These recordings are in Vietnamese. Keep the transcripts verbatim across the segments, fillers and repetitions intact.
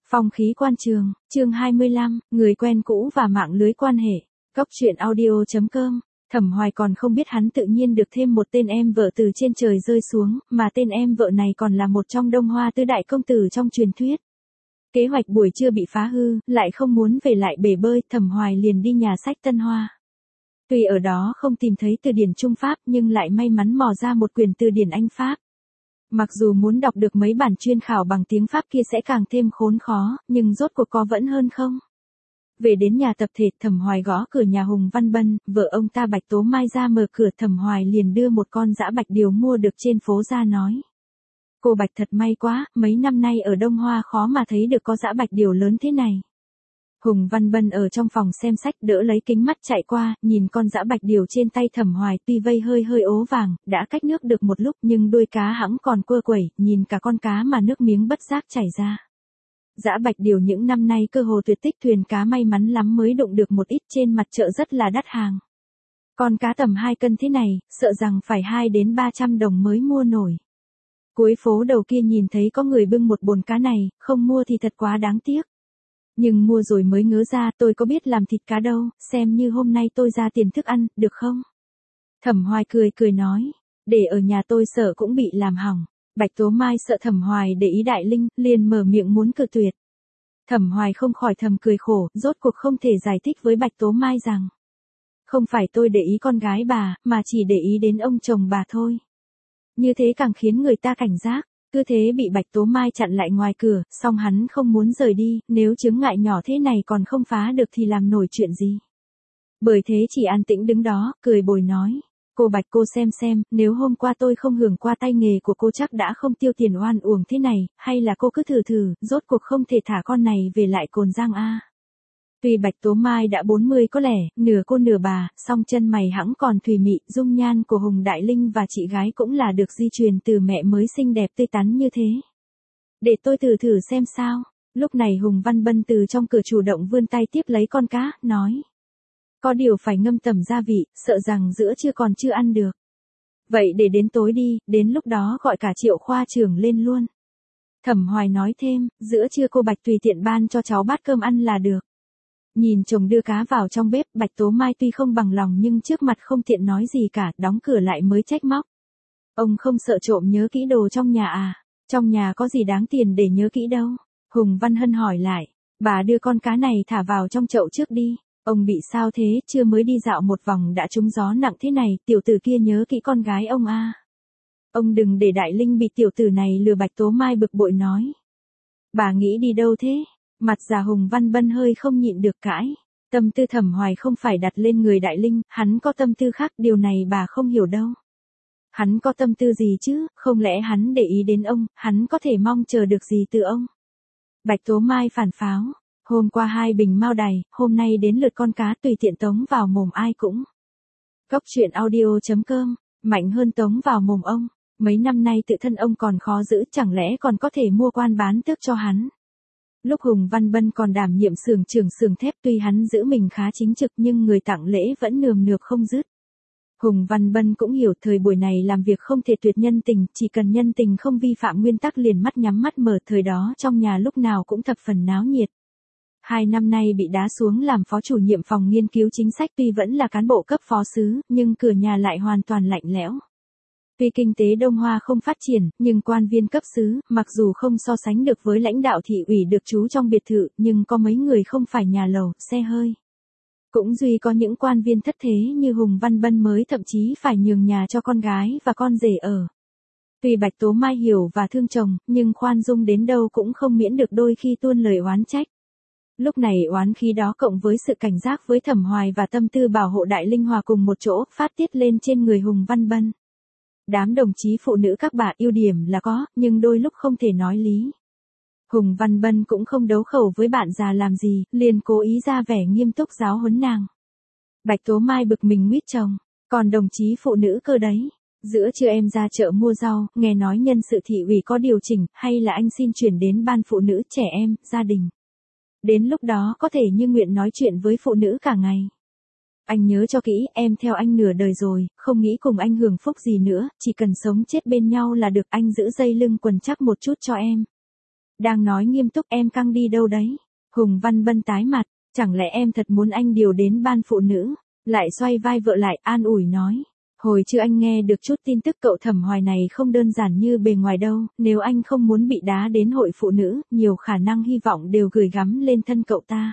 Phong khí quan trường, chương hai mươi lăm, người quen cũ và mạng lưới quan hệ. Góc truyện audio chấm com. Thẩm Hoài còn không biết hắn tự nhiên được thêm một tên em vợ từ trên trời rơi xuống, mà tên em vợ này còn là một trong Đông Hoa tứ đại công tử trong truyền thuyết. Kế hoạch buổi trưa bị phá hư, lại không muốn về lại bể bơi, Thẩm Hoài liền đi nhà sách Tân Hoa. Tuy ở đó không tìm thấy từ điển Trung Pháp nhưng lại may mắn mò ra một quyển từ điển Anh Pháp. Mặc dù muốn đọc được mấy bản chuyên khảo bằng tiếng Pháp kia sẽ càng thêm khốn khó, nhưng rốt cuộc có vẫn hơn không? Về đến nhà tập thể, Thẩm Hoài gõ cửa nhà Hùng Văn Bân, vợ ông ta Bạch Tố Mai ra mở cửa. Thẩm Hoài liền đưa một con dã bạch điều mua được trên phố ra nói. Cô Bạch thật may quá, mấy năm nay ở Đông Hoa khó mà thấy được có dã bạch điều lớn thế này. Hùng Văn Bân ở trong phòng xem sách đỡ lấy kính mắt chạy qua, nhìn con dã bạch điều trên tay Thẩm Hoài tuy vây hơi hơi ố vàng, đã cách nước được một lúc nhưng đuôi cá hẵng còn quơ quẩy, nhìn cả con cá mà nước miếng bất giác chảy ra. Dã bạch điều những năm nay cơ hồ tuyệt tích, thuyền cá may mắn lắm mới đụng được một ít, trên mặt chợ rất là đắt hàng. Con cá tầm hai cân thế này, sợ rằng phải hai đến ba trăm đồng mới mua nổi. Cuối phố đầu kia nhìn thấy có người bưng một bồn cá này, không mua thì thật quá đáng tiếc. Nhưng mua rồi mới ngớ ra, tôi có biết làm thịt cá đâu, xem như hôm nay tôi ra tiền thức ăn, được không? Thẩm Hoài cười cười nói, để ở nhà tôi sợ cũng bị làm hỏng. Bạch Tố Mai sợ Thẩm Hoài để ý Đại Linh, liền mở miệng muốn cự tuyệt. Thẩm Hoài không khỏi thầm cười khổ, rốt cuộc không thể giải thích với Bạch Tố Mai rằng, không phải tôi để ý con gái bà, mà chỉ để ý đến ông chồng bà thôi. Như thế càng khiến người ta cảnh giác. Cứ thế bị Bạch Tố Mai chặn lại ngoài cửa, song hắn không muốn rời đi, nếu chướng ngại nhỏ thế này còn không phá được thì làm nổi chuyện gì. Bởi thế chỉ an tĩnh đứng đó, cười bồi nói, cô Bạch cô xem xem, nếu hôm qua tôi không hưởng qua tay nghề của cô chắc đã không tiêu tiền oan uổng thế này, hay là cô cứ thử thử, rốt cuộc không thể thả con này về lại Cồn Giang a. Tuy Bạch Tố Mai đã bốn mươi có lẻ, nửa cô nửa bà, song chân mày hẵng còn thùy mị, dung nhan của Hùng Đại Linh và chị gái cũng là được di truyền từ mẹ mới xinh đẹp tươi tắn như thế. Để tôi thử thử xem sao. Lúc này Hùng Văn Bân từ trong cửa chủ động vươn tay tiếp lấy con cá, nói. Có điều phải ngâm tẩm gia vị, sợ rằng giữa trưa còn chưa ăn được. Vậy để đến tối đi, đến lúc đó gọi cả Triệu khoa trưởng lên luôn. Thẩm Hoài nói thêm, giữa trưa cô Bạch tùy tiện ban cho cháu bát cơm ăn là được. Nhìn chồng đưa cá vào trong bếp, Bạch Tố Mai tuy không bằng lòng nhưng trước mặt không tiện nói gì cả, đóng cửa lại mới trách móc. Ông không sợ trộm nhớ kỹ đồ trong nhà à? Trong nhà có gì đáng tiền để nhớ kỹ đâu? Hùng Văn Hân hỏi lại, bà đưa con cá này thả vào trong chậu trước đi. Ông bị sao thế, chưa mới đi dạo một vòng đã trúng gió nặng thế này, tiểu tử kia nhớ kỹ con gái ông à? Ông đừng để Đại Linh bị tiểu tử này lừa. Bạch Tố Mai bực bội nói. Bà nghĩ đi đâu thế? Mặt già Hùng Văn Bân hơi không nhịn được cãi. Tâm tư Thẩm Hoài không phải đặt lên người Đại Linh, hắn có tâm tư khác, điều này bà không hiểu đâu. Hắn có tâm tư gì chứ, không lẽ hắn để ý đến ông, hắn có thể mong chờ được gì từ ông? Bạch Tố Mai phản pháo, hôm qua hai bình mao đài, hôm nay đến lượt con cá tùy tiện tống vào mồm ai cũng. Góc truyện audio chấm com, mạnh hơn tống vào mồm ông, mấy năm nay tự thân ông còn khó giữ, chẳng lẽ còn có thể mua quan bán tước cho hắn? Lúc Hùng Văn Bân còn đảm nhiệm xưởng trưởng xưởng thép, tuy hắn giữ mình khá chính trực nhưng người tặng lễ vẫn nườm nượp không dứt. Hùng Văn Bân cũng hiểu thời buổi này làm việc không thể tuyệt nhân tình, chỉ cần nhân tình không vi phạm nguyên tắc liền mắt nhắm mắt mở. Thời đó trong nhà lúc nào cũng thập phần náo nhiệt. Hai năm nay bị đá xuống làm phó chủ nhiệm phòng nghiên cứu chính sách, tuy vẫn là cán bộ cấp phó xứ, nhưng cửa nhà lại hoàn toàn lạnh lẽo. Tuy kinh tế Đông Hoa không phát triển, nhưng quan viên cấp xứ, mặc dù không so sánh được với lãnh đạo thị ủy được trú trong biệt thự, nhưng có mấy người không phải nhà lầu, xe hơi. Cũng duy có những quan viên thất thế như Hùng Văn Bân mới thậm chí phải nhường nhà cho con gái và con rể ở. Tuy Bạch Tố Mai hiểu và thương chồng, nhưng khoan dung đến đâu cũng không miễn được đôi khi tuôn lời oán trách. Lúc này oán khí đó cộng với sự cảnh giác với Thẩm Hoài và tâm tư bảo hộ Đại Linh hòa cùng một chỗ, phát tiết lên trên người Hùng Văn Bân. Đám đồng chí phụ nữ các bà ưu điểm là có, nhưng đôi lúc không thể nói lý. Hùng Văn Bân cũng không đấu khẩu với bạn già làm gì, liền cố ý ra vẻ nghiêm túc giáo huấn nàng. Bạch Tố Mai bực mình nguyết chồng, còn đồng chí phụ nữ cơ đấy. Giữa trưa em ra chợ mua rau, nghe nói nhân sự thị ủy có điều chỉnh, hay là anh xin chuyển đến ban phụ nữ trẻ em, gia đình. Đến lúc đó có thể như nguyện nói chuyện với phụ nữ cả ngày. Anh nhớ cho kỹ, em theo anh nửa đời rồi, không nghĩ cùng anh hưởng phúc gì nữa, chỉ cần sống chết bên nhau là được, anh giữ dây lưng quần chắc một chút cho em. Đang nói nghiêm túc em căng đi đâu đấy? Hùng Văn Bân tái mặt, chẳng lẽ em thật muốn anh điều đến ban phụ nữ? Lại xoay vai vợ lại an ủi nói. Hồi chưa anh nghe được chút tin tức cậu Thẩm Hoài này không đơn giản như bề ngoài đâu, nếu anh không muốn bị đá đến hội phụ nữ, nhiều khả năng hy vọng đều gửi gắm lên thân cậu ta.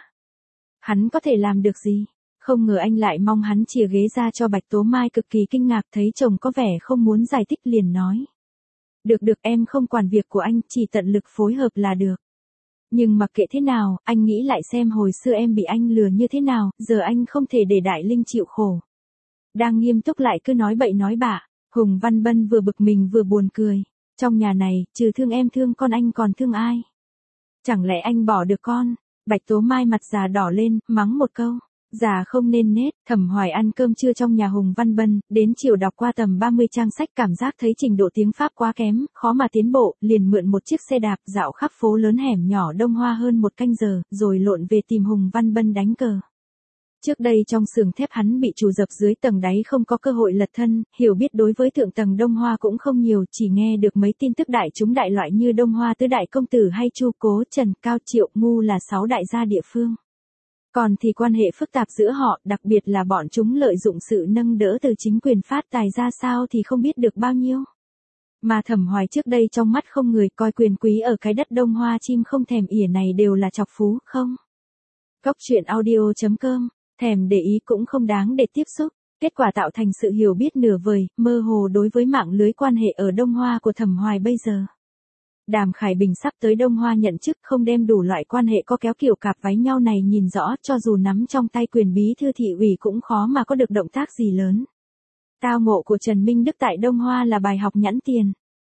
Hắn có thể làm được gì? Không ngờ anh lại mong hắn chìa ghế ra cho Bạch Tố Mai cực kỳ kinh ngạc thấy chồng có vẻ không muốn giải thích liền nói. Được được em không quản việc của anh, chỉ tận lực phối hợp là được. Nhưng mặc kệ thế nào, anh nghĩ lại xem hồi xưa em bị anh lừa như thế nào, giờ anh không thể để Đại Linh chịu khổ. Đang nghiêm túc lại cứ nói bậy nói bạ, Hùng Văn Bân vừa bực mình vừa buồn cười. Trong nhà này, trừ thương em thương con anh còn thương ai? Chẳng lẽ anh bỏ được con? Bạch Tố Mai mặt già đỏ lên, mắng một câu. Già không nên nết, Thẩm Hoài ăn cơm trưa trong nhà Hùng Văn Bân, đến chiều đọc qua tầm ba mươi trang sách cảm giác thấy trình độ tiếng Pháp quá kém, khó mà tiến bộ, liền mượn một chiếc xe đạp dạo khắp phố lớn hẻm nhỏ Đông Hoa hơn một canh giờ, rồi lộn về tìm Hùng Văn Bân đánh cờ. Trước đây trong xưởng thép hắn bị trù dập dưới tầng đáy không có cơ hội lật thân, hiểu biết đối với thượng tầng Đông Hoa cũng không nhiều, chỉ nghe được mấy tin tức đại chúng đại loại như Đông Hoa tứ đại công tử hay Chu Cố, Trần, Cao, Triệu, Ngu là sáu đại gia địa phương. Còn thì quan hệ phức tạp giữa họ, đặc biệt là bọn chúng lợi dụng sự nâng đỡ từ chính quyền phát tài ra sao thì không biết được bao nhiêu. Mà Thẩm Hoài trước đây trong mắt không người coi quyền quý ở cái đất Đông Hoa chim không thèm ỉa này đều là chọc phú, không? Cốc truyện audio chấm com, thèm để ý cũng không đáng để tiếp xúc, kết quả tạo thành sự hiểu biết nửa vời, mơ hồ đối với mạng lưới quan hệ ở Đông Hoa của Thẩm Hoài bây giờ. Đàm Khải Bình sắp tới Đông Hoa nhận chức không đem đủ loại quan hệ có kéo kiểu cặp váy nhau này nhìn rõ cho dù nắm trong tay quyền bí thư thị ủy cũng khó mà có được động tác gì lớn. Tao ngộ của Trần Minh Đức tại Đông Hoa là bài học nhãn tiền.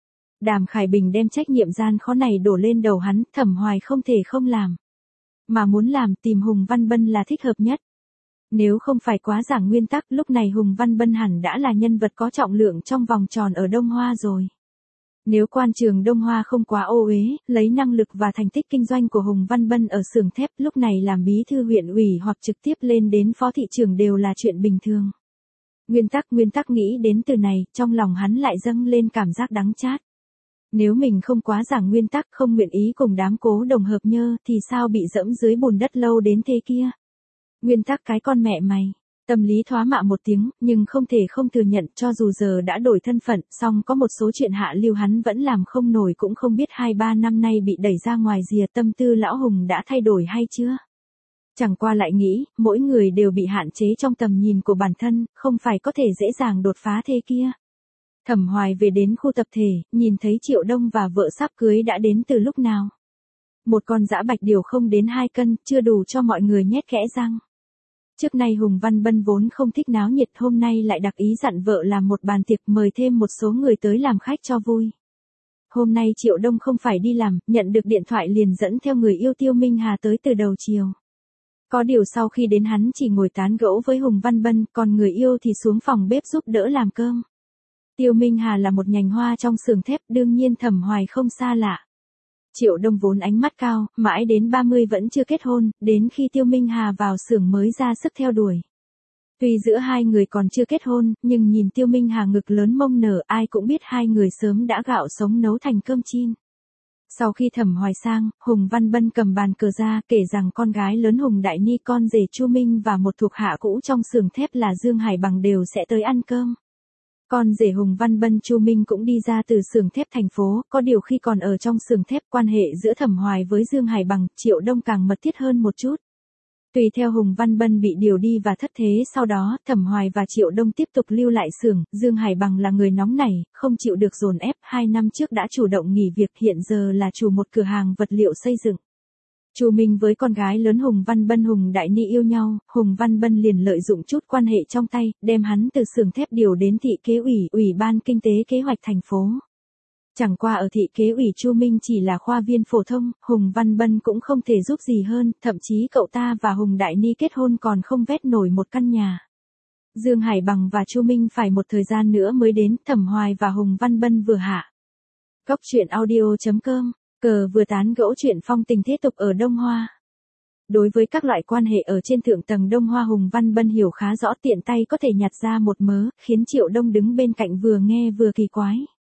Đàm Khải Bình đem trách nhiệm gian khó này đổ lên đầu hắn, Thẩm Hoài không thể không làm. Mà muốn làm tìm Hùng Văn Bân là thích hợp nhất. Nếu không phải quá giảng nguyên tắc lúc này Hùng Văn Bân hẳn đã là nhân vật có trọng lượng trong vòng tròn ở Đông Hoa rồi. Nếu quan trường Đông Hoa không quá ô uế, lấy năng lực và thành tích kinh doanh của Hùng Văn Bân ở xưởng thép lúc này làm bí thư huyện ủy hoặc trực tiếp lên đến phó thị trưởng đều là chuyện bình thường. Nguyên tắc nguyên tắc nghĩ đến từ này, trong lòng hắn lại dâng lên cảm giác đắng chát. Nếu mình không quá giảng nguyên tắc không nguyện ý cùng đám cố đồng hợp nhơ thì sao bị dẫm dưới bùn đất lâu đến thế kia. Nguyên tắc cái con mẹ mày. Tâm lý thoá mạ một tiếng, nhưng không thể không thừa nhận cho dù giờ đã đổi thân phận, song có một số chuyện hạ lưu hắn vẫn làm không nổi cũng không biết hai ba năm nay bị đẩy ra ngoài rìa tâm tư lão Hùng đã thay đổi hay chưa. Chẳng qua lại nghĩ, mỗi người đều bị hạn chế trong tầm nhìn của bản thân, không phải có thể dễ dàng đột phá thế kia. Thẩm Hoài về đến khu tập thể, nhìn thấy Triệu Đông và vợ sắp cưới đã đến từ lúc nào. Một con dã bạch điều không đến hai cân, chưa đủ cho mọi người nhét kẽ răng. Trước nay Hùng Văn Bân vốn không thích náo nhiệt, hôm nay lại đặc ý dặn vợ làm một bàn tiệc mời thêm một số người tới làm khách cho vui. Hôm nay Triệu Đông không phải đi làm, nhận được điện thoại liền dẫn theo người yêu Tiêu Minh Hà tới từ đầu chiều. Có điều sau khi đến hắn chỉ ngồi tán gẫu với Hùng Văn Bân, còn người yêu thì xuống phòng bếp giúp đỡ làm cơm. Tiêu Minh Hà là một nhành hoa trong xưởng thép, đương nhiên Thẩm Hoài không xa lạ. Triệu Đông vốn ánh mắt cao, mãi đến ba mươi vẫn chưa kết hôn, đến khi Tiêu Minh Hà vào xưởng mới ra sức theo đuổi. Tuy giữa hai người còn chưa kết hôn, nhưng nhìn Tiêu Minh Hà ngực lớn mông nở ai cũng biết hai người sớm đã gạo sống nấu thành cơm chiên. Sau khi Thẩm Hoài sang, Hùng Văn Bân cầm bàn cờ ra kể rằng con gái lớn Hùng Đại Ni con rể Chu Minh và một thuộc hạ cũ trong xưởng thép là Dương Hải Bằng đều sẽ tới ăn cơm. Con rể Hùng Văn Bân Chu Minh cũng đi ra từ xưởng thép thành phố, có điều khi còn ở trong xưởng thép quan hệ giữa Thẩm Hoài với Dương Hải Bằng, Triệu Đông càng mật thiết hơn một chút. Tùy theo Hùng Văn Bân bị điều đi và thất thế sau đó, Thẩm Hoài và Triệu Đông tiếp tục lưu lại xưởng, Dương Hải Bằng là người nóng nảy, không chịu được dồn ép, hai năm trước đã chủ động nghỉ việc hiện giờ là chủ một cửa hàng vật liệu xây dựng. Chu Minh với con gái lớn Hùng Văn Bân Hùng Đại Ni yêu nhau, Hùng Văn Bân liền lợi dụng chút quan hệ trong tay, đem hắn từ xưởng thép điều đến thị kế ủy, ủy ban kinh tế kế hoạch thành phố. Chẳng qua ở thị kế ủy Chu Minh chỉ là khoa viên phổ thông, Hùng Văn Bân cũng không thể giúp gì hơn, thậm chí cậu ta và Hùng Đại Ni kết hôn còn không vét nổi một căn nhà. Dương Hải Bằng và Chu Minh phải một thời gian nữa mới đến, Thẩm Hoài và Hùng Văn Bân vừa hạ. Cốc truyện audio chấm com, cờ vừa tán gẫu chuyện phong tình thế tục ở Đông Hoa. Đối với các loại quan hệ ở trên thượng tầng Đông Hoa Hùng Văn Bân hiểu khá rõ, tiện tay có thể nhặt ra một mớ, khiến Triệu Đông đứng bên cạnh vừa nghe vừa kỳ quái.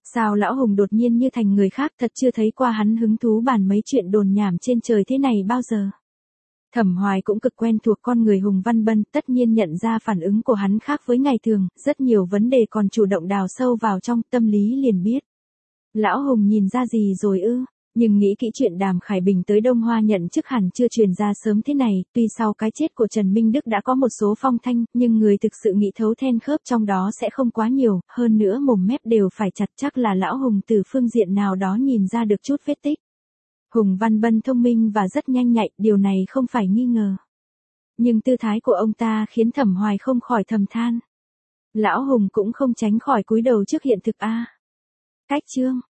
Sao lão Hùng đột nhiên như thành người khác, thật chưa thấy qua hắn hứng thú bàn mấy chuyện đồn nhảm trên trời thế này bao giờ. Thẩm Hoài cũng cực quen thuộc con người Hùng Văn Bân, tất nhiên nhận ra phản ứng của hắn khác với ngày thường, rất nhiều vấn đề còn chủ động đào sâu vào trong tâm lý liền biết. Lão Hùng nhìn ra gì rồi ư? Nhưng nghĩ kỹ chuyện Đàm Khải Bình tới Đông Hoa nhận chức hẳn chưa truyền ra sớm thế này, tuy sau cái chết của Trần Minh Đức đã có một số phong thanh, nhưng người thực sự nghĩ thấu then khớp trong đó sẽ không quá nhiều, hơn nữa mồm mép đều phải chặt, chắc là lão Hùng từ phương diện nào đó nhìn ra được chút vết tích. Hùng Văn Bân thông minh và rất nhanh nhạy, điều này không phải nghi ngờ. Nhưng tư thái của ông ta khiến Thẩm Hoài không khỏi thầm than. Lão Hùng cũng không tránh khỏi cúi đầu trước hiện thực a. Cách chương